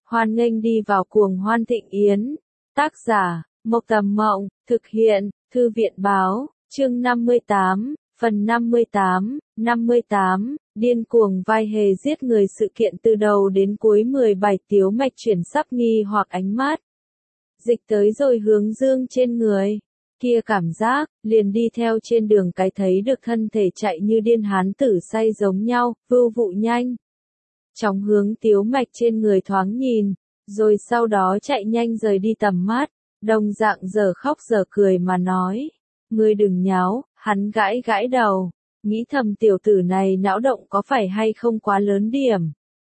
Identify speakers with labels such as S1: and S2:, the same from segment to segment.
S1: Hoan nghênh đi vào cuồng hoan thịnh yến. Tác giả, Mộc Tầm Mộng, thực hiện, Thư viện Báo, chương 58, phần 58, điên cuồng vai hề giết người sự kiện từ đầu đến cuối 17 Tiếu Mạch chuyển sắp nghi hoặc ánh mắt. Dịch tới rồi hướng dương trên người. Kia cảm giác, liền đi theo trên đường cái thấy được thân thể chạy như điên hán tử say giống nhau, vưu vụ nhanh. Chóng hướng Tiếu Mạch trên người thoáng nhìn, rồi sau đó chạy nhanh rời đi tầm mắt, đồng dạng giờ khóc giờ cười mà nói. Ngươi đừng nháo, hắn gãi gãi đầu, nghĩ thầm tiểu tử này não động có phải hay không quá lớn điểm.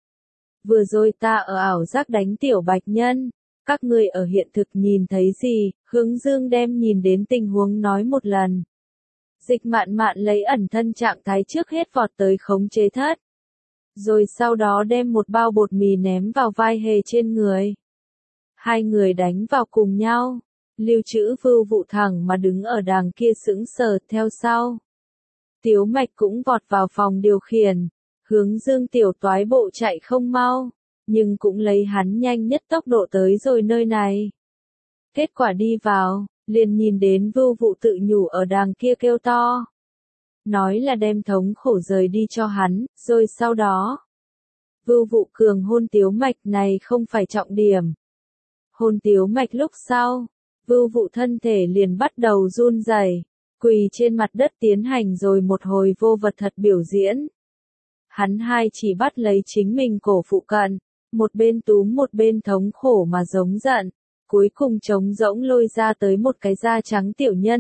S1: Vừa rồi ta ở ảo giác đánh tiểu bạch nhân, các ngươi ở hiện thực nhìn thấy gì, hướng dương đem nhìn đến tình huống nói một lần. Dịch mạn mạn lấy ẩn thân trạng thái trước hết vọt tới khống chế thất. Rồi sau đó đem một bao bột mì ném vào vai hề trên người. Hai người đánh vào cùng nhau. Lưu Trữ Vưu vụ thẳng mà đứng ở đàng kia sững sờ theo sau. Tiếu Mạch cũng vọt vào phòng điều khiển. Hướng dương tiểu toái bộ chạy không mau, nhưng cũng lấy hắn nhanh nhất tốc độ tới rồi nơi này. Kết quả đi vào, liền nhìn đến Vưu vụ tự nhủ ở đàng kia kêu to. Nói là đem thống khổ rời đi cho hắn, rồi sau đó. Vưu vụ cường hôn Tiếu Mạch này không phải trọng điểm. Hôn Tiếu Mạch lúc sau, Vưu vụ thân thể liền bắt đầu run rẩy, quỳ trên mặt đất tiến hành rồi một hồi vô vật thật biểu diễn. Hắn hai chỉ bắt lấy chính mình cổ phụ cận, một bên túm một bên thống khổ mà giống giận, cuối cùng trống rỗng lôi ra tới một cái da trắng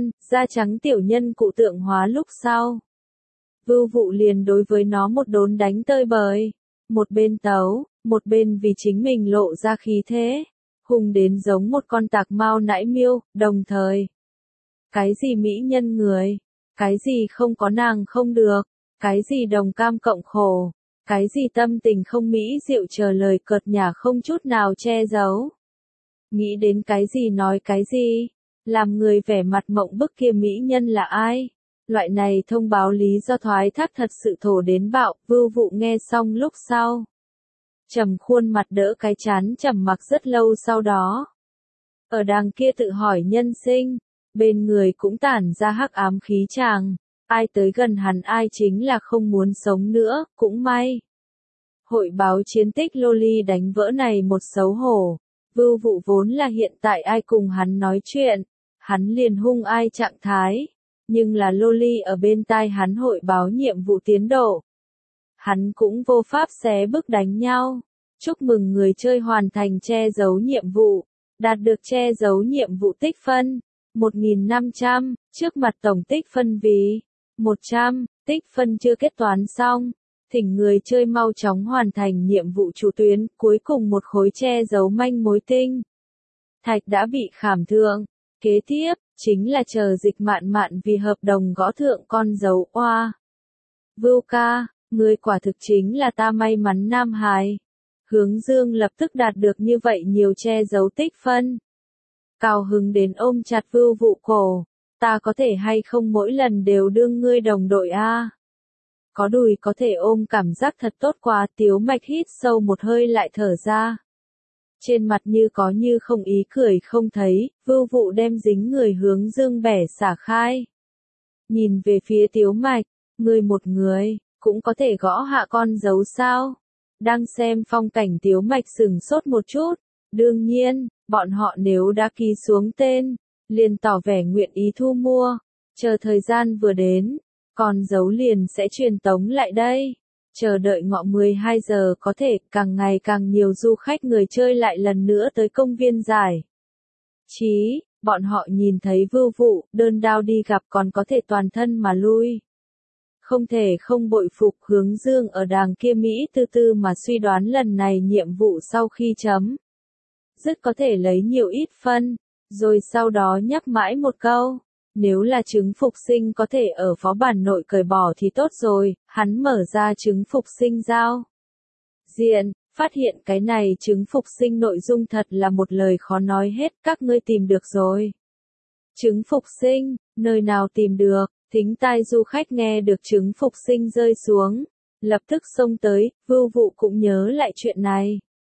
S1: tiểu nhân cụ tượng hóa lúc sau. Vưu vụ liền đối với nó một đốn đánh tơi bời, một bên tấu, một bên vì chính mình lộ ra khí thế, hùng đến giống một con tạc mao nãi miêu, đồng thời. Cái gì mỹ nhân người, cái gì không có nàng không được, cái gì đồng cam cộng khổ, cái gì tâm tình không mỹ diệu chờ lời cợt nhả không chút nào che giấu. Nghĩ đến cái gì nói cái gì, làm người vẻ mặt mộng bức kia mỹ nhân là ai? Loại này thông báo lý do thoái thác thật sự thổ đến bạo, Vưu vụ nghe xong lúc sau. Trầm khuôn mặt đỡ cái chán trầm mặc rất lâu sau đó. Ở đàng kia tự hỏi nhân sinh, bên người cũng tản ra hắc ám khí tràng, ai tới gần hắn ai chính là không muốn sống nữa, cũng may. Hội báo chiến tích Loli đánh vỡ này một xấu hổ, Vưu vụ vốn là hiện tại ai cùng hắn nói chuyện, hắn liền hung ai trạng thái. Nhưng là Loli ở bên tai hắn hội báo nhiệm vụ tiến độ. Hắn cũng vô pháp xé bức đánh nhau. Chúc mừng người chơi hoàn thành che giấu nhiệm vụ. Đạt được che giấu nhiệm vụ tích phân. 1.500, trước mặt tổng tích phân vì 100, tích phân chưa kết toán xong. Thỉnh người chơi mau chóng hoàn thành nhiệm vụ chủ tuyến, cuối cùng một khối che giấu manh mối tinh. Thạch đã bị khảm thượng. Kế tiếp, chính là chờ dịch mạn mạn vì hợp đồng gõ thượng con dấu oa. Vưu ca, người quả thực chính là ta may mắn nam hài. Hướng dương lập tức đạt được như vậy nhiều che giấu tích phân. Cao hứng đến ôm chặt Vưu vụ cổ. Ta có thể hay không mỗi lần đều đương ngươi đồng đội a? Có đùi có thể ôm cảm giác thật tốt quá. Tiếu Mạch hít sâu một hơi lại thở ra. Trên mặt như có như không ý cười không thấy, Vưu vụ đem dính người hướng dương bẻ xả khai. Nhìn về phía Tiếu Mạch, người một người, cũng có thể gõ hạ con dấu sao? Đang xem phong cảnh Tiếu Mạch sửng sốt một chút. Đương nhiên, bọn họ nếu đã ký xuống tên, liền tỏ vẻ nguyện ý thu mua. Chờ thời gian vừa đến, con dấu liền sẽ truyền tống lại đây. Chờ đợi ngọ 12 giờ có thể càng ngày càng nhiều du khách người chơi lại lần nữa tới công viên giải. Chí, bọn họ nhìn thấy Vưu vụ, đơn đao đi gặp còn có thể toàn thân mà lui. Không thể không bội phục hướng dương ở đàng kia Mỹ từ từ mà suy đoán lần này nhiệm vụ sau khi chấm. Rất có thể lấy nhiều ít phân, rồi sau đó nhắc mãi một câu. Nếu là trứng phục sinh có thể ở phó bản nội cởi bỏ thì tốt rồi, hắn mở ra trứng phục sinh giao diện, phát hiện cái này trứng phục sinh nội dung thật là một lời khó nói hết, các ngươi tìm được rồi. Trứng phục sinh, nơi nào tìm được, thính tai du khách nghe được trứng phục sinh rơi xuống, lập tức xông tới, Vưu vụ cũng nhớ lại chuyện này.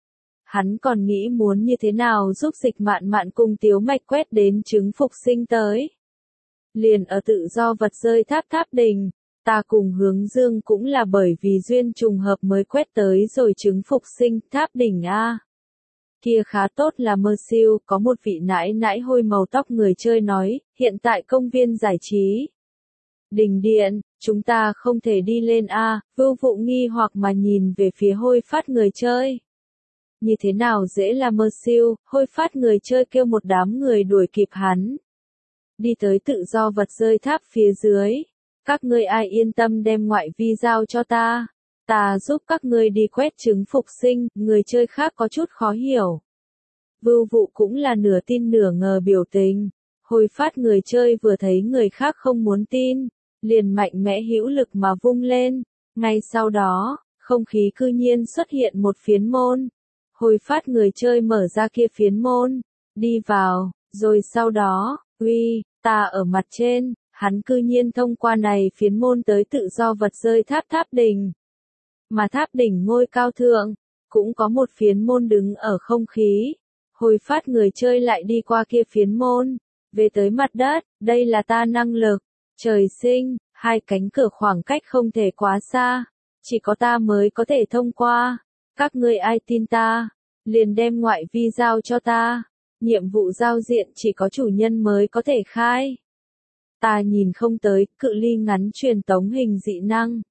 S1: Hắn còn nghĩ muốn như thế nào giúp Dịch Mạn Mạn cùng Tiếu Mạch quét đến chứng phục sinh tới. Liền ở tự do vật rơi tháp tháp đình, ta cùng Hướng Dương cũng là bởi vì duyên trùng hợp mới quét tới rồi chứng phục sinh tháp đỉnh a. Kia khá tốt là mơ siêu, có một vị nãi nãi hôi màu tóc người chơi nói, hiện tại công viên giải trí. Đình điện, chúng ta không thể đi lên a. Vưu Vụ nghi hoặc mà nhìn về phía hôi phát người chơi. Như thế nào dễ là mơ siêu, hôi phát người chơi kêu một đám người đuổi kịp hắn. Đi tới tự do vật rơi tháp phía dưới. Các ngươi ai yên tâm đem ngoại vi giao cho ta. Ta giúp các ngươi đi quét chứng phục sinh, người chơi khác có chút khó hiểu. Vưu Vụ cũng là nửa tin nửa ngờ biểu tình. Hồi phát người chơi vừa thấy người khác không muốn tin, liền mạnh mẽ hữu lực mà vung lên. Ngay sau đó, không khí cư nhiên xuất hiện một phiến môn. Hồi phát người chơi mở ra kia phiến môn, đi vào, rồi sau đó, uy, ta ở mặt trên, hắn cư nhiên thông qua này phiến môn tới tự do vật rơi tháp tháp đỉnh. Mà tháp đỉnh ngôi cao thượng, cũng có một phiến môn đứng ở không khí. Hồi phát người chơi lại đi qua kia phiến môn, về tới mặt đất, đây là ta năng lực, trời sinh, hai cánh cửa khoảng cách không thể quá xa, chỉ có ta mới có thể thông qua. Các ngươi ai tin ta, liền đem ngoại vi giao cho ta, nhiệm vụ giao diện chỉ có chủ nhân mới có thể khai. Ta nhìn không tới, cự ly ngắn truyền tống hình dị năng.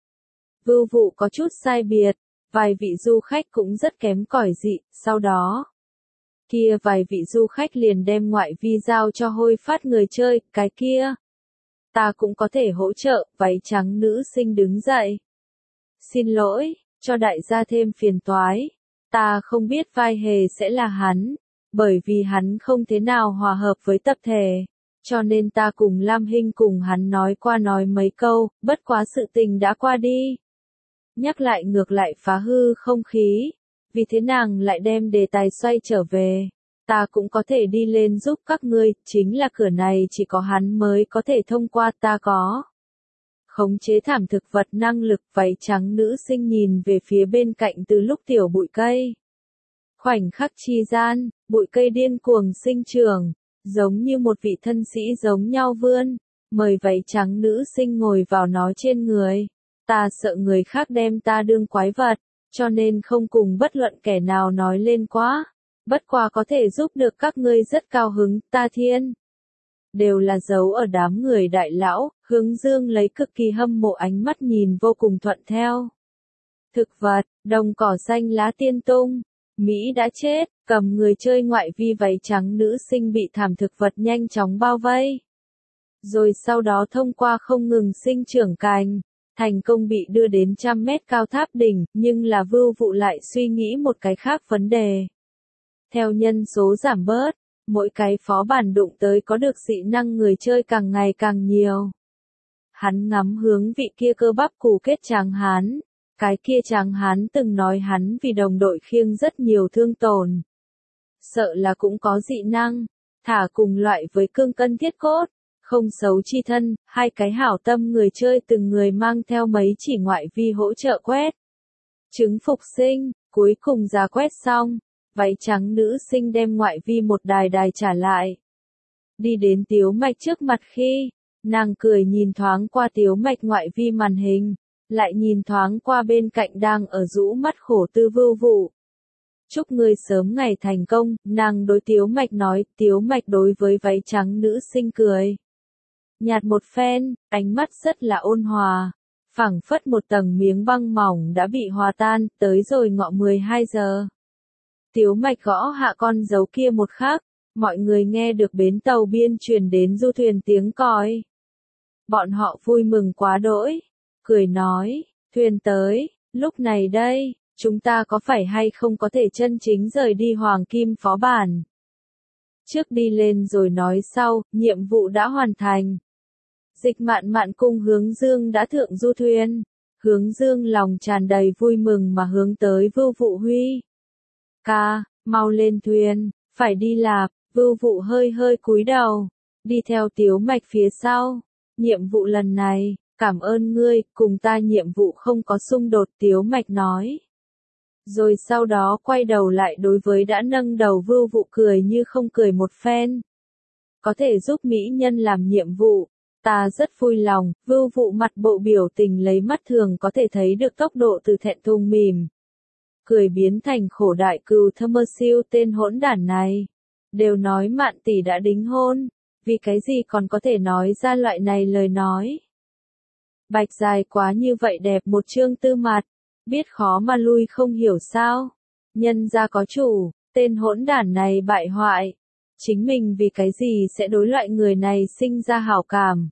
S1: Vưu Vụ có chút sai biệt, vài vị du khách cũng rất kém cỏi dị, sau đó. Kia vài vị du khách liền đem ngoại vi giao cho hôi phát người chơi, cái kia. Ta cũng có thể hỗ trợ, váy trắng nữ sinh đứng dậy. Xin lỗi, cho đại gia thêm phiền toái. Ta không biết vai hề sẽ là hắn, bởi vì hắn không thế nào hòa hợp với tập thể. Cho nên ta cùng Lam Hinh cùng hắn nói qua nói mấy câu, bất quá sự tình đã qua đi. Nhắc lại ngược lại phá hư không khí, vì thế nàng lại đem đề tài xoay trở về. Ta cũng có thể đi lên giúp các ngươi, chính là cửa này chỉ có hắn mới có thể thông qua, ta có. Khống chế thảm thực vật năng lực, váy trắng nữ sinh nhìn về phía bên cạnh từ lúc tiểu bụi cây. Khoảnh khắc chi gian, bụi cây điên cuồng sinh trưởng, giống như một vị thân sĩ giống nhau vươn, mời váy trắng nữ sinh ngồi vào nó trên người. Ta sợ người khác đem ta đương quái vật, cho nên không cùng bất luận kẻ nào nói lên quá. Bất quá có thể giúp được các ngươi rất cao hứng, ta thiên. Đều là dấu ở đám người đại lão, Hướng Dương lấy cực kỳ hâm mộ ánh mắt nhìn vô cùng thuận theo. Thực vật, đồng cỏ xanh lá tiên tung, Mỹ đã chết, cầm người chơi ngoại vi váy trắng nữ sinh bị thảm thực vật nhanh chóng bao vây. Rồi sau đó thông qua không ngừng sinh trưởng cành, thành công bị đưa đến 100 mét cao tháp đỉnh, nhưng là Vưu Vụ lại suy nghĩ một cái khác vấn đề. Theo nhân số giảm bớt, mỗi cái phó bản đụng tới có được dị năng người chơi càng ngày càng nhiều. Hắn ngắm hướng vị kia cơ bắp củ kết tráng hán. Cái kia tráng hán từng nói hắn vì đồng đội khiêng rất nhiều thương tổn. Sợ là cũng có dị năng, thả cùng loại với cương cân thiết cốt, không xấu chi thân, hai cái hảo tâm người chơi từng người mang theo mấy chỉ ngoại vi hỗ trợ quét. Chứng phục sinh, cuối cùng ra quét xong, váy trắng nữ sinh đem ngoại vi một đài đài trả lại. Đi đến Tiếu Mạch trước mặt khi, nàng cười nhìn thoáng qua Tiếu Mạch ngoại vi màn hình. Lại nhìn thoáng qua bên cạnh đang ở rũ mắt khổ tư Vưu Vụ. Chúc ngươi sớm ngày thành công, nàng đối Tiếu Mạch nói, Tiếu Mạch đối với váy trắng nữ sinh cười. Nhạt một phen, ánh mắt rất là ôn hòa, phảng phất một tầng miếng băng mỏng đã bị hòa tan, tới rồi ngọ 12 giờ. Tiếu Mạch gõ hạ con dấu kia một khắc, mọi người nghe được bến tàu biên truyền đến du thuyền tiếng còi. Bọn họ vui mừng quá đỗi. Cười nói, thuyền tới, lúc này đây, chúng ta có phải hay không có thể chân chính rời đi Hoàng Kim phó bản. Trước đi lên rồi nói sau, nhiệm vụ đã hoàn thành. Dịch Mạn Mạn cùng Hướng Dương đã thượng du thuyền. Hướng Dương lòng tràn đầy vui mừng mà hướng tới Vưu Vụ Huy. Ca, mau lên thuyền, phải đi lạp, Vưu Vụ hơi hơi cúi đầu, đi theo Tiếu Mạch phía sau. Nhiệm vụ lần này. Cảm ơn ngươi, cùng ta nhiệm vụ không có xung đột, Tiếu Mạch nói. Rồi sau đó quay đầu lại đối với đã nâng đầu Vưu Vụ cười như không cười một phen. Có thể giúp mỹ nhân làm nhiệm vụ, ta rất vui lòng. Vưu Vụ mặt bộ biểu tình lấy mắt thường có thể thấy được tốc độ từ thẹn thùng mỉm cười biến thành khổ đại cừu thơ mơ siêu tên hỗn đản này. Đều nói Mạn tỷ đã đính hôn, vì cái gì còn có thể nói ra loại này lời nói. Bạch dài quá như vậy đẹp một trương tư mặt, biết khó mà lui không hiểu sao. Nhân gia có chủ, tên hỗn đản này bại hoại. Chính mình vì cái gì sẽ đối loại người này sinh ra hảo cảm.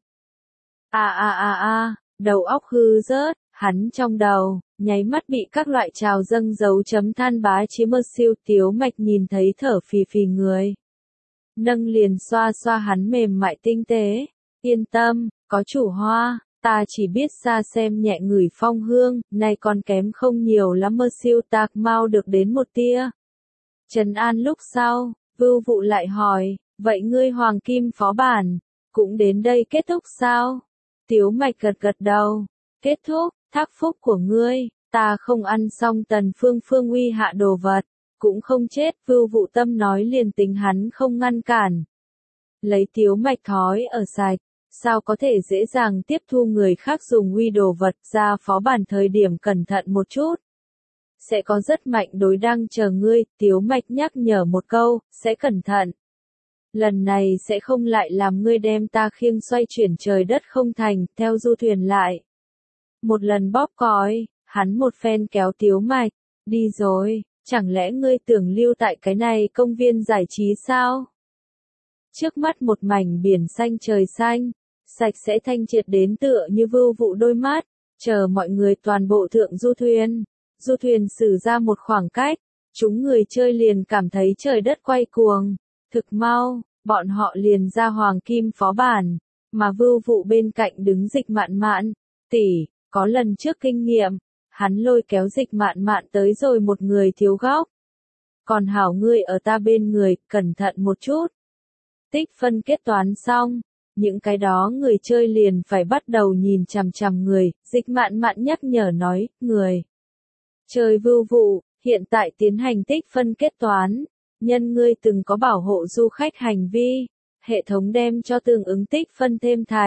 S1: Đầu óc hư rớt, hắn trong đầu, nháy mắt bị các loại trào dâng dấu chấm than bá chiếm mơ siêu Tiếu Mạch nhìn thấy thở phì phì người. Nâng liền xoa xoa hắn mềm mại tinh tế. Yên tâm, có chủ hoa, ta chỉ biết xa xem nhẹ ngửi phong hương, này còn kém không nhiều lắm mơ siêu tạc mau được đến một tia. Trần an lúc sau, Vưu Vụ lại hỏi, vậy ngươi Hoàng Kim phó bản, cũng đến đây kết thúc sao? Tiếu Mạch gật gật đầu, kết thúc, thác phúc của ngươi, ta không ăn xong Tần Phương Phương uy hạ đồ vật, cũng không chết. Vưu Vụ tâm nói liền tính hắn không ngăn cản. Lấy Tiếu Mạch thói ở sạch, sao có thể dễ dàng tiếp thu người khác dùng uy đồ vật ra phó bản thời điểm cẩn thận một chút. Sẽ có rất mạnh đối đang chờ ngươi, Tiếu Mạch nhắc nhở một câu, sẽ cẩn thận. Lần này sẽ không lại làm ngươi đem ta khiêng xoay chuyển trời đất không thành, theo du thuyền lại. Một lần bóp còi, hắn một phen kéo Tiếu Mạch, đi rồi, chẳng lẽ ngươi tưởng lưu tại cái này công viên giải trí sao? Trước mắt một mảnh biển xanh trời xanh, sạch sẽ thanh triệt đến tựa như Vưu Vụ đôi mắt, chờ mọi người toàn bộ thượng du thuyền. Du thuyền xử ra một khoảng cách, chúng người chơi liền cảm thấy trời đất quay cuồng. Thực mau, bọn họ liền ra Hoàng Kim phó bản, mà Vưu Vụ bên cạnh đứng Dịch Mạn Mạn. Tỷ, có lần trước kinh nghiệm, hắn lôi kéo Dịch Mạn Mạn tới rồi một người thiếu góc. Còn hảo ngươi ở ta bên người, cẩn thận một chút. Tích phân kết toán xong, những cái đó người chơi liền phải bắt đầu nhìn chằm chằm người. Dịch Mạn Mạn nhắc nhở nói, người chơi Vưu Vụ, hiện tại tiến hành tích phân kết toán. Nhân ngươi từng có bảo hộ du khách hành vi, hệ thống đem cho tương ứng tích phân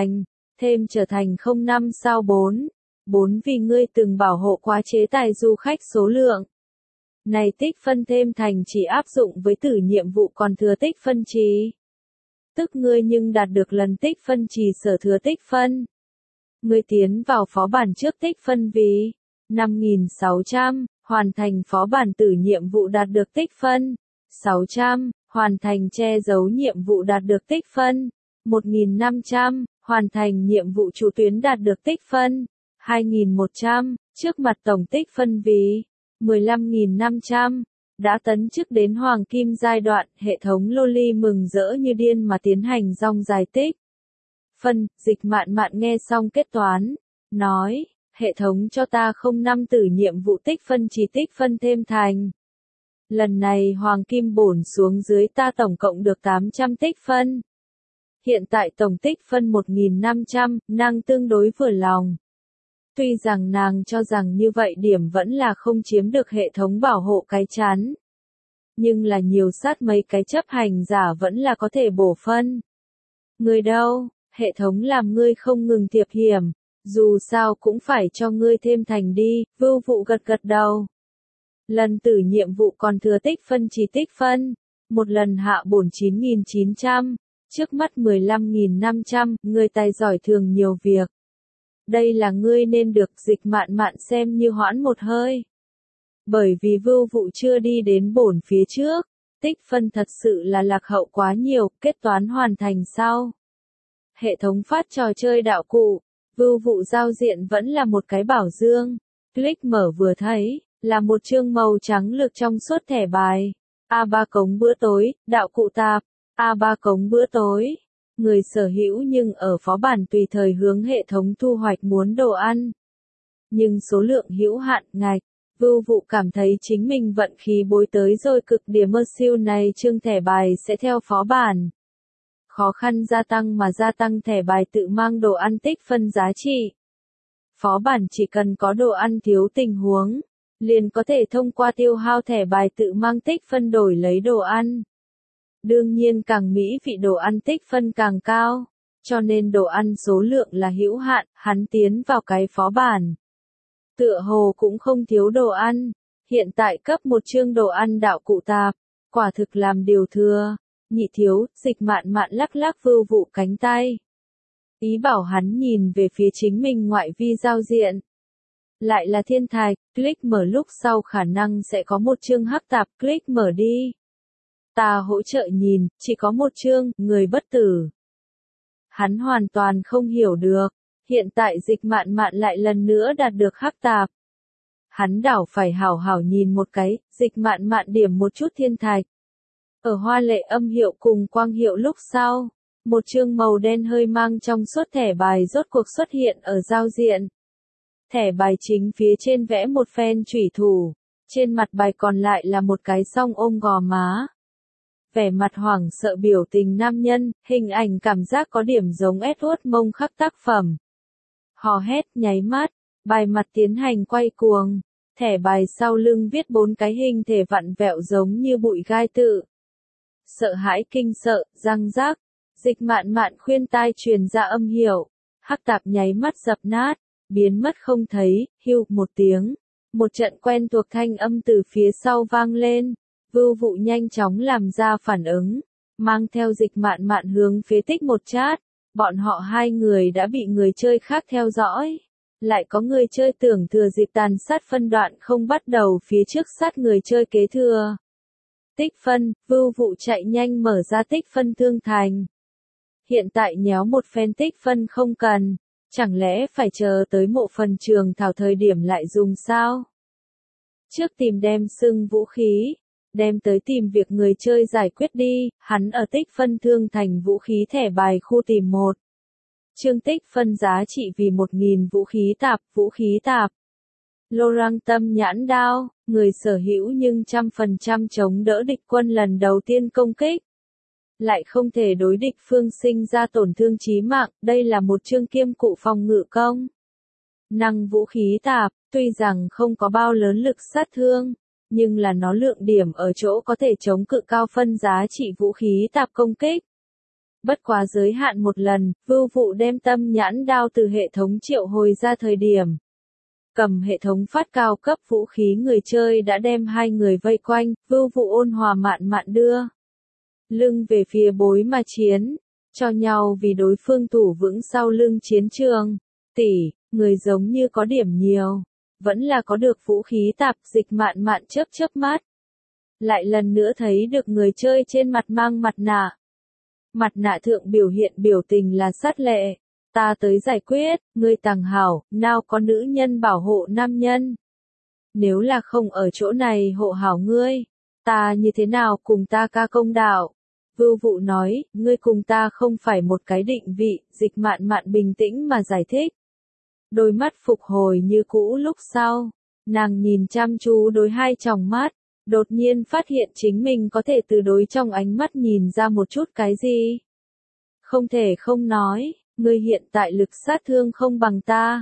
S1: thêm trở thành 05 sao 4. 4 vì ngươi từng bảo hộ quá chế tài du khách số lượng. Này tích phân thêm thành chỉ áp dụng với tử nhiệm vụ còn thừa tích phân trì. Tức ngươi nhưng đạt được lần tích phân trì sở thừa tích phân. Ngươi tiến vào phó bản trước tích phân vì 5.600, hoàn thành phó bản tử nhiệm vụ đạt được tích phân 600, hoàn thành che giấu nhiệm vụ đạt được tích phân 1.500, hoàn thành nhiệm vụ chủ tuyến đạt được tích phân 2.100, trước mặt tổng tích phân vì 15.500. Đã tấn chức đến Hoàng Kim giai đoạn, hệ thống Loli mừng rỡ như điên mà tiến hành dòng giải tích phân. Dịch Mạn Mạn nghe xong kết toán, nói, hệ thống cho ta 05 tử nhiệm vụ tích phân chỉ tích phân thêm thành. Lần này Hoàng Kim bổn xuống dưới ta tổng cộng được 800 tích phân. Hiện tại tổng tích phân 1.500, nàng tương đối vừa lòng. Tuy rằng nàng cho rằng như vậy điểm vẫn là không chiếm được hệ thống bảo hộ cái chán. Nhưng là nhiều sát mấy cái chấp hành giả vẫn là có thể bổ phân. Người đâu, hệ thống làm ngươi không ngừng thiệp hiểm, dù sao cũng phải cho ngươi thêm thành đi. Vưu Vụ gật gật đầu. Lần tử nhiệm vụ còn thừa tích phân chỉ tích phân, một lần hạ bổn 9.900, trước mắt 15.500, ngươi tài giỏi thường nhiều việc. Đây là ngươi nên được. Dịch Mạn Mạn xem như hoãn một hơi. Bởi vì Vưu Vụ chưa đi đến bổn phía trước, tích phân thật sự là lạc hậu quá nhiều, kết toán hoàn thành sau. Hệ thống phát trò chơi đạo cụ, Vưu Vụ giao diện vẫn là một cái bảo dương. Click mở vừa thấy, là một chương màu trắng lược trong suốt thẻ bài. A3 cống bữa tối, đạo cụ tạp, A3 cống bữa tối. Người sở hữu nhưng ở phó bản tùy thời hướng hệ thống thu hoạch muốn đồ ăn. Nhưng số lượng hữu hạn ngạch, Vưu Vụ cảm thấy chính mình vận khí bối tới rồi cực điểm mơ siêu này chương thẻ bài sẽ theo phó bản. Khó khăn gia tăng mà gia tăng thẻ bài tự mang đồ ăn tích phân giá trị. Phó bản chỉ cần có đồ ăn thiếu tình huống, liền có thể thông qua tiêu hao thẻ bài tự mang tích phân đổi lấy đồ ăn. Đương nhiên càng mỹ vị đồ ăn tích phân càng cao, cho nên đồ ăn số lượng là hữu hạn, hắn tiến vào cái phó bản. Tựa hồ cũng không thiếu đồ ăn, hiện tại cấp một chương đồ ăn đạo cụ tạp, quả thực làm điều thừa. Nhị thiếu, Dịch Mạn Mạn lắc lắc Vưu Vụ cánh tay. Ý bảo hắn nhìn về phía chính mình ngoại vi giao diện. Lại là thiên thạch, click mở lúc sau khả năng sẽ có một chương hắc tạp, click mở đi. Ta hỗ trợ nhìn, chỉ có một chương, người bất tử. Hắn hoàn toàn không hiểu được, hiện tại Dịch Mạn Mạn lại lần nữa đạt được hắc tạp. Hắn đảo phải hảo hảo nhìn một cái, Dịch Mạn Mạn điểm một chút thiên thạch. Ở hoa lệ âm hiệu cùng quang hiệu lúc sau, một chương màu đen hơi mang trong suốt thẻ bài rốt cuộc xuất hiện ở giao diện. Thẻ bài chính phía trên vẽ một phen chủy thủ, trên mặt bài còn lại là một cái song ôm gò má. Vẻ mặt hoảng sợ biểu tình nam nhân, hình ảnh cảm giác có điểm giống Edward Mông khắc tác phẩm. Hò hét nháy mắt, bài mặt tiến hành quay cuồng, thẻ bài sau lưng viết 4 cái hình thể vặn vẹo giống như bụi gai tự. Sợ hãi kinh sợ, răng rác, Dịch Mạn Mạn khuyên tai truyền ra âm hiệu, hắc tạp nháy mắt dập nát, biến mất không thấy, hưu một tiếng, một trận quen thuộc thanh âm từ phía sau vang lên, Vưu Vụ nhanh chóng làm ra phản ứng, mang theo Dịch Mạn Mạn hướng phía tích một chát, bọn họ hai người đã bị người chơi khác theo dõi, lại có người chơi tưởng thừa dịp tàn sát phân đoạn không bắt đầu phía trước sát người chơi kế thừa. Tích phân, Vưu Vụ chạy nhanh mở ra tích phân thương thành. Hiện tại nhéo một phen tích phân không cần, chẳng lẽ phải chờ tới mộ phần trường thảo thời điểm lại dùng sao? Trước tìm đem xưng vũ khí, đem tới tìm việc người chơi giải quyết đi, hắn ở tích phân thương thành vũ khí thẻ bài khu tìm một. Chương tích phân giá trị vì 1.000 vũ khí tạp. Lô răng tâm nhãn đao, người sở hữu nhưng 100% chống đỡ địch quân lần đầu tiên công kích. Lại không thể đối địch phương sinh ra tổn thương chí mạng, đây là một chương kiêm cụ phòng ngự công. Năng vũ khí tạp, tuy rằng không có bao lớn lực sát thương, nhưng là nó lượng điểm ở chỗ có thể chống cự cao phân giá trị vũ khí tạp công kích. Bất quá giới hạn một lần, Vưu Vụ đem tâm nhãn đao từ hệ thống triệu hồi ra thời điểm. Cầm hệ thống phát cao cấp vũ khí người chơi đã đem hai người vây quanh, Vưu Vụ ôn hòa mạn mạn đưa. Lưng về phía bối mà chiến, cho nhau vì đối phương thủ vững sau lưng chiến trường. Tỷ, người giống như có điểm nhiều, vẫn là có được vũ khí tạp. Dịch Mạn Mạn chớp chớp mắt. Lại lần nữa thấy được người chơi trên mặt mang mặt nạ. Mặt nạ thượng biểu hiện biểu tình là sát lệ. Ta tới giải quyết, ngươi tàng hảo, nào có nữ nhân bảo hộ nam nhân. Nếu là không ở chỗ này hộ hảo ngươi, ta như thế nào cùng ta ca công đạo? Vưu Vụ nói, ngươi cùng ta không phải một cái định vị, Dịch Mạn Mạn bình tĩnh mà giải thích. Đôi mắt phục hồi như cũ lúc sau, nàng nhìn chăm chú đối hai tròng mắt, đột nhiên phát hiện chính mình có thể từ đối trong ánh mắt nhìn ra một chút cái gì. Không thể không nói, ngươi hiện tại lực sát thương không bằng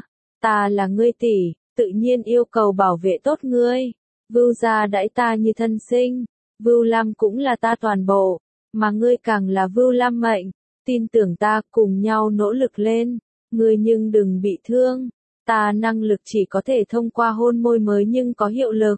S1: ta là ngươi tỷ, tự nhiên yêu cầu bảo vệ tốt ngươi. Vưu gia đãi ta như thân sinh, Vưu Lam cũng là ta toàn bộ, mà ngươi càng là Vưu Lam mệnh, tin tưởng ta cùng nhau nỗ lực lên, ngươi nhưng đừng bị thương, ta năng lực chỉ có thể thông qua hôn môi mới nhưng có hiệu lực.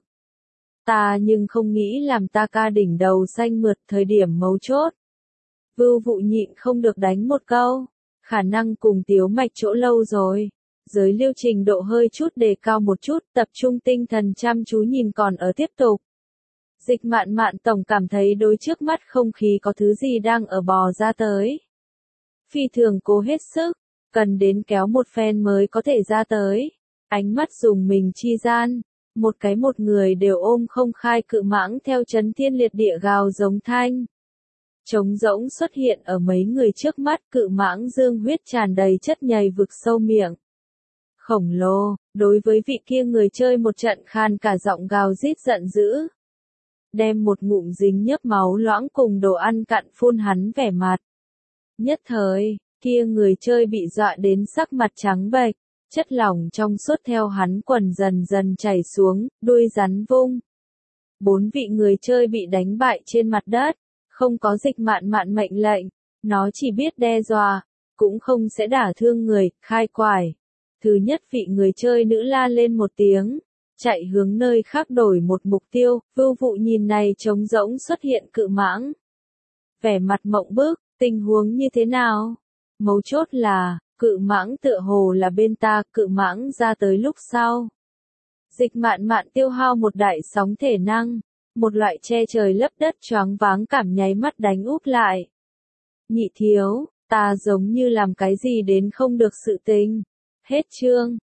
S1: Ta nhưng không nghĩ làm ta ca đỉnh đầu xanh mượt thời điểm mấu chốt. Vưu Vụ nhịn không được đánh một câu, khả năng cùng Tiếu Mạch chỗ lâu rồi. Giới lưu trình độ hơi chút đề cao một chút, tập trung tinh thần chăm chú nhìn còn ở tiếp tục. Dịch Mạn Mạn tổng cảm thấy đối trước mắt không khí có thứ gì đang ở bò ra tới. Phi thường cố hết sức, cần đến kéo một phen mới có thể ra tới. Ánh mắt dùng mình chi gian, một người đều ôm không khai cự mãng theo chấn thiên liệt địa gào giống thanh. Trống rỗng xuất hiện ở mấy người trước mắt, cự mãng dương huyết tràn đầy chất nhầy vực sâu miệng. Khổng lồ, đối với vị kia người chơi một trận khan cả giọng gào rít giận dữ. Đem một ngụm dính nhớp máu loãng cùng đồ ăn cặn phun hắn vẻ mặt. Nhất thời, kia người chơi bị dọa đến sắc mặt trắng bệch, Chất lỏng trong suốt theo hắn quần dần dần chảy xuống, đuôi rắn vung. 4 vị người chơi bị đánh bại trên mặt đất, không có Dịch Mạn Mạn mệnh lệnh, nó chỉ biết đe dọa, cũng không sẽ đả thương người, khai quải. Thứ nhất vị người chơi nữ la lên một tiếng, chạy hướng nơi khác đổi một mục tiêu, Vưu Vụ nhìn này trống rỗng xuất hiện cự mãng. Vẻ mặt mộng bức, tình huống như thế nào? Mấu chốt là, cự mãng tựa hồ là bên ta, cự mãng ra tới lúc sau. Dịch Mạn Mạn tiêu hao một đại sóng thể năng, một loại che trời lấp đất choáng váng cảm nháy mắt đánh úp lại. Nhị thiếu, ta giống như làm cái gì đến không được sự tình. Hết chương.